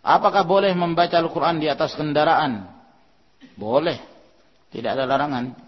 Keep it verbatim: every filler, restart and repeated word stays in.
Apakah boleh membaca Al-Quran di atas kendaraan? Boleh. Tidak ada larangan.